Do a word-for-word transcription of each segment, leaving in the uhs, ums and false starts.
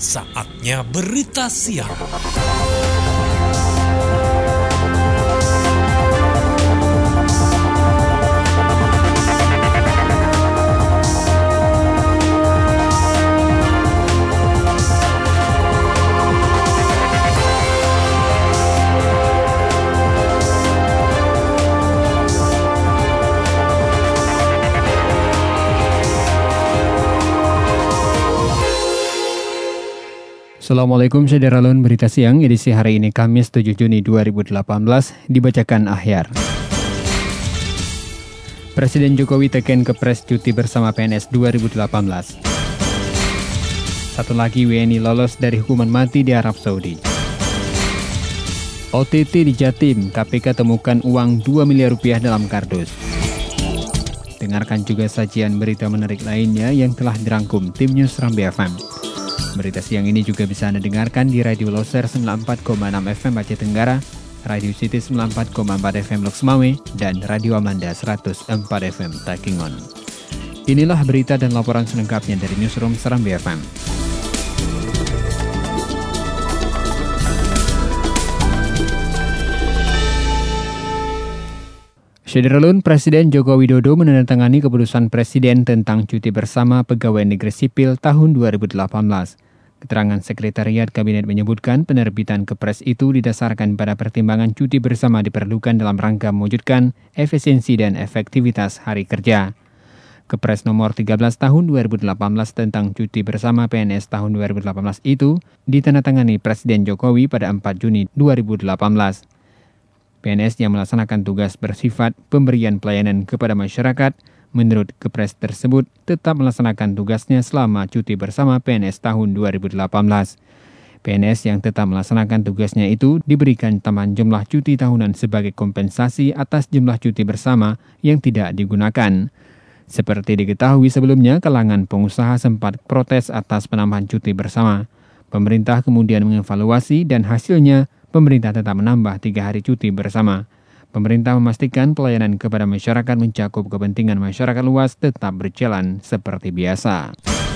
Saatnya berita siang. Assalamualaikum Syederalun, berita siang edisi hari ini Kamis tujuh Juni dua ribu delapan belas dibacakan Ahyar. Presiden Jokowi teken Kepres cuti bersama P N S dua ribu delapan belas. Satu lagi W N I lolos dari hukuman mati di Arab Saudi. O T T di Jatim, K P K temukan uang dua miliar rupiah dalam kardus. Dengarkan juga sajian berita menarik lainnya yang telah dirangkum tim News Rambi F M. Berita siang ini juga bisa Anda dengarkan di Radio Loser sembilan puluh empat koma enam F M Aceh Tenggara, Radio City sembilan puluh empat koma empat F M Lok Semawe, dan Radio Amanda seratus empat F M Takingon. Inilah berita dan laporan selengkapnya dari Newsroom Serambi F M. Syederalun, Presiden Joko Widodo menandatangani keputusan Presiden tentang cuti bersama pegawai negeri sipil tahun dua ribu delapan belas. Keterangan Sekretariat Kabinet menyebutkan penerbitan Kepres itu didasarkan pada pertimbangan cuti bersama diperlukan dalam rangka mewujudkan efisiensi dan efektivitas hari kerja. Kepres nomor tiga belas tahun dua ribu delapan belas tentang cuti bersama P N S tahun dua ribu delapan belas itu ditandatangani Presiden Jokowi pada empat Juni dua ribu delapan belas. P N S yang melaksanakan tugas bersifat pemberian pelayanan kepada masyarakat, menurut Kepres tersebut tetap melaksanakan tugasnya selama cuti bersama P N S tahun dua ribu delapan belas. P N S yang tetap melaksanakan tugasnya itu diberikan tambahan jumlah cuti tahunan sebagai kompensasi atas jumlah cuti bersama yang tidak digunakan. Seperti diketahui sebelumnya, kalangan pengusaha sempat protes atas penambahan cuti bersama. Pemerintah kemudian mengevaluasi dan hasilnya pemerintah tetap menambah tiga hari cuti bersama. Pemerintah memastikan pelayanan kepada masyarakat mencakup kepentingan masyarakat luas tetap berjalan seperti biasa.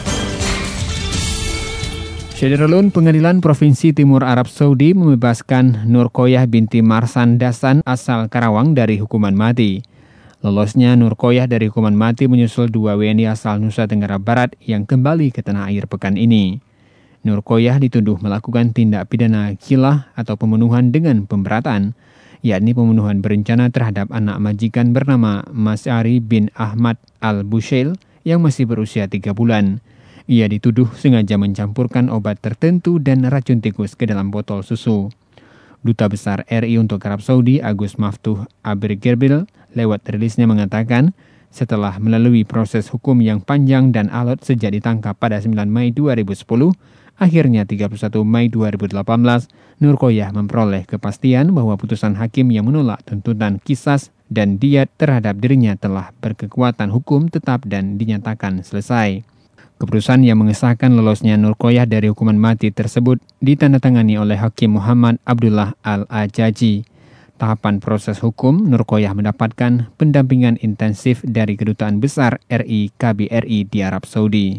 Syederalun, Pengadilan Provinsi Timur Arab Saudi membebaskan Nur Koyah binti Marsan Dasan asal Karawang dari hukuman mati. Lolosnya Nur Koyah dari hukuman mati menyusul dua W N I asal Nusa Tenggara Barat yang kembali ke tanah air pekan ini. Nur Koyah dituduh melakukan tindak pidana khilah atau pembunuhan dengan pemberatan, yakni pembunuhan berencana terhadap anak majikan bernama Mas'ari bin Ahmad Al-Bushail yang masih berusia tiga bulan. Ia dituduh sengaja mencampurkan obat tertentu dan racun tikus ke dalam botol susu. Duta Besar R I untuk Arab Saudi, Agus Maftuh Abergerbil, lewat rilisnya mengatakan, setelah melalui proses hukum yang panjang dan alot sejak ditangkap pada sembilan Mei dua ribu sepuluh, akhirnya tiga puluh satu Mei dua ribu delapan belas, Nur Koyah memperoleh kepastian bahwa putusan hakim yang menolak tuntutan kisas dan diat terhadap dirinya telah berkekuatan hukum tetap dan dinyatakan selesai. Keputusan yang mengesahkan lolosnya Nur Koyah dari hukuman mati tersebut ditandatangani oleh Hakim Muhammad Abdullah Al-Ajaji. Tahapan proses hukum, Nur Koyah mendapatkan pendampingan intensif dari Kedutaan Besar R I K B R I di Arab Saudi.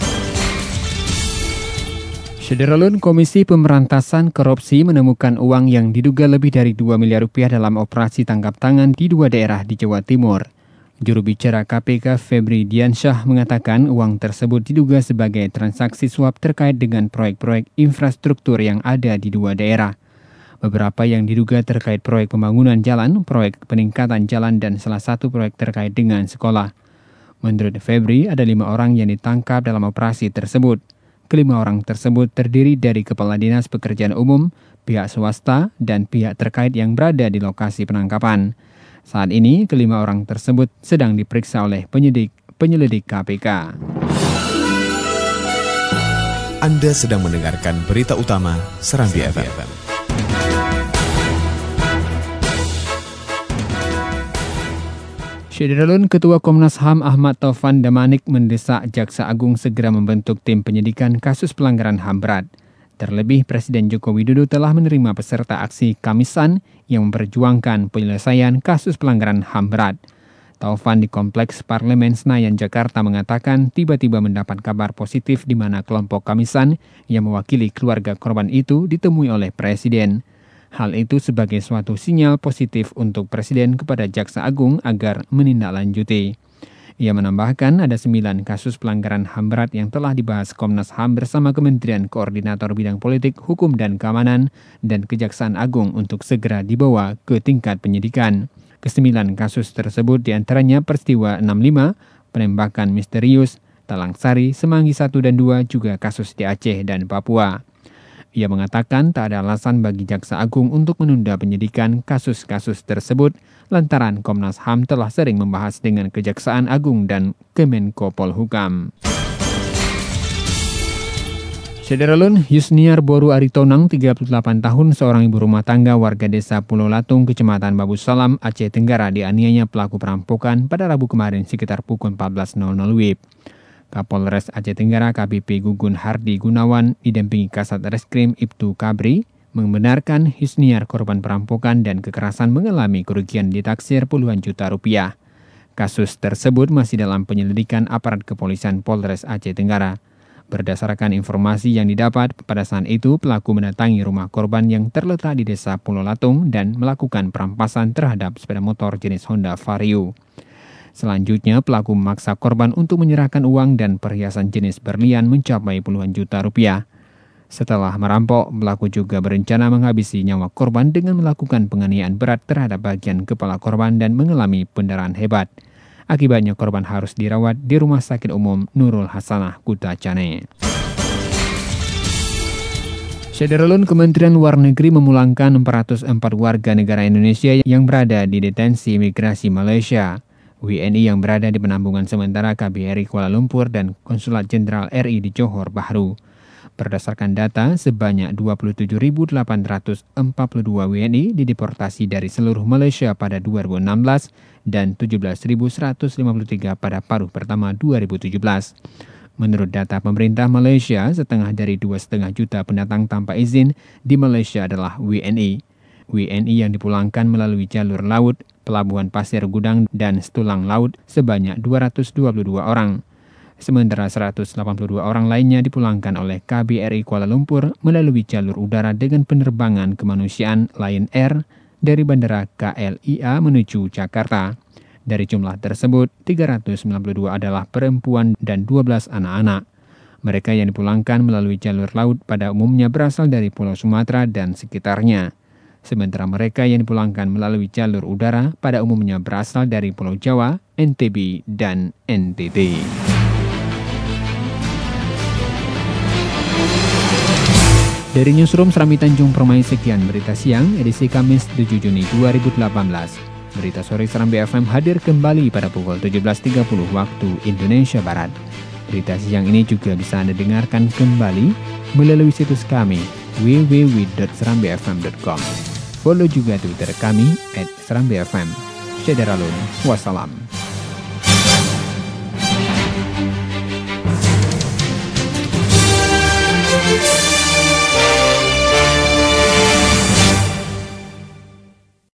Syederalun, Komisi Pemberantasan Korupsi menemukan uang yang diduga lebih dari dua miliar rupiah dalam operasi tangkap tangan di dua daerah di Jawa Timur. Juru bicara K P K Febri Diansyah mengatakan uang tersebut diduga sebagai transaksi suap terkait dengan proyek-proyek infrastruktur yang ada di dua daerah. Beberapa yang diduga terkait proyek pembangunan jalan, proyek peningkatan jalan, dan salah satu proyek terkait dengan sekolah. Menurut Febri, ada lima orang yang ditangkap dalam operasi tersebut. Kelima orang tersebut terdiri dari Kepala Dinas Pekerjaan Umum, pihak swasta, dan pihak terkait yang berada di lokasi penangkapan. Saat ini, kelima orang tersebut sedang diperiksa oleh penyidik penyelidik K P K. Anda sedang mendengarkan berita utama Serambi F M. Syederalun, Ketua Komnas H A M Ahmad Taufan Damanik mendesak Jaksa Agung segera membentuk tim penyidikan kasus pelanggaran H A M berat. Terlebih, Presiden Joko Widodo telah menerima peserta aksi Kamisan yang memperjuangkan penyelesaian kasus pelanggaran H A M berat. Taufan di Kompleks Parlemen Senayan, Jakarta mengatakan tiba-tiba mendapat kabar positif di mana kelompok Kamisan yang mewakili keluarga korban itu ditemui oleh Presiden. Hal itu sebagai suatu sinyal positif untuk Presiden kepada Jaksa Agung agar menindaklanjuti. Ia menambahkan ada sembilan kasus pelanggaran H A M berat yang telah dibahas Komnas H A M bersama Kementerian Koordinator Bidang Politik, Hukum, dan Keamanan dan Kejaksaan Agung untuk segera dibawa ke tingkat penyidikan. Kesembilan kasus tersebut diantaranya peristiwa enam puluh lima, penembakan misterius, Talang Sari, Semanggi satu dan dua, juga kasus di Aceh dan Papua. Ia mengatakan tak ada alasan bagi Jaksa Agung untuk menunda penyidikan kasus-kasus tersebut lantaran Komnas H A M telah sering membahas dengan Kejaksaan Agung dan Kemenko Polhukam. Sederalun, Yusniar Boru Aritonang, tiga puluh delapan tahun, seorang ibu rumah tangga warga desa Pulau Latung, Kecamatan Babu Salam, Aceh Tenggara, dianiaya pelaku perampokan pada Rabu kemarin sekitar pukul empat belas W I B. Kapolres Aceh Tenggara K B P Gugun Hardi Gunawan didampingi Kasat Reskrim Ibtu Kabri membenarkan Yusniar korban perampokan dan kekerasan mengalami kerugian ditaksir puluhan juta rupiah. Kasus tersebut masih dalam penyelidikan aparat kepolisian Polres Aceh Tenggara. Berdasarkan informasi yang didapat, pada saat itu pelaku mendatangi rumah korban yang terletak di desa Pulau Latung dan melakukan perampasan terhadap sepeda motor jenis Honda Vario. Selanjutnya, pelaku memaksa korban untuk menyerahkan uang dan perhiasan jenis berlian mencapai puluhan juta rupiah. Setelah merampok, pelaku juga berencana menghabisi nyawa korban dengan melakukan penganiayaan berat terhadap bagian kepala korban dan mengalami pendarahan hebat. Akibatnya korban harus dirawat di Rumah Sakit Umum Nurul Hasanah, Kuta Cane. Sederalun, Kementerian Luar Negeri memulangkan empat ratus empat warga negara Indonesia yang berada di detensi imigrasi Malaysia. W N I yang berada di penampungan sementara K B R I Kuala Lumpur dan Konsulat Jenderal R I di Johor Bahru. Berdasarkan data, sebanyak dua puluh tujuh ribu delapan ratus empat puluh dua W N I dideportasi dari seluruh Malaysia pada dua ribu enam belas dan tujuh belas ribu seratus lima puluh tiga pada paruh pertama dua ribu tujuh belas. Menurut data pemerintah Malaysia, setengah dari dua koma lima juta pendatang tanpa izin di Malaysia adalah W N I. W N I yang dipulangkan melalui jalur laut, Pelabuhan Pasir Gudang, dan Setulang Laut sebanyak dua ratus dua puluh dua orang. Sementara seratus delapan puluh dua orang lainnya dipulangkan oleh K B R I Kuala Lumpur melalui jalur udara dengan penerbangan kemanusiaan Lion Air dari Bandara K L I A menuju Jakarta. Dari jumlah tersebut, tiga ratus sembilan puluh dua adalah perempuan dan dua belas anak-anak. Mereka yang dipulangkan melalui jalur laut pada umumnya berasal dari Pulau Sumatera dan sekitarnya. Sementara mereka yang dipulangkan melalui jalur udara pada umumnya berasal dari Pulau Jawa, N T B, dan N T T. Dari Newsroom Serambi Tanjung Permai, sekian berita siang edisi Kamis tujuh Juni dua ribu delapan belas. Berita sore Serambi F M hadir kembali pada pukul tujuh belas tiga puluh waktu Indonesia Barat. Berita siang ini juga bisa Anda dengarkan kembali melalui situs kami w w w dot serambi f m dot com. Follow juga Twitter kami at serambi f m. Sederalun, wassalam.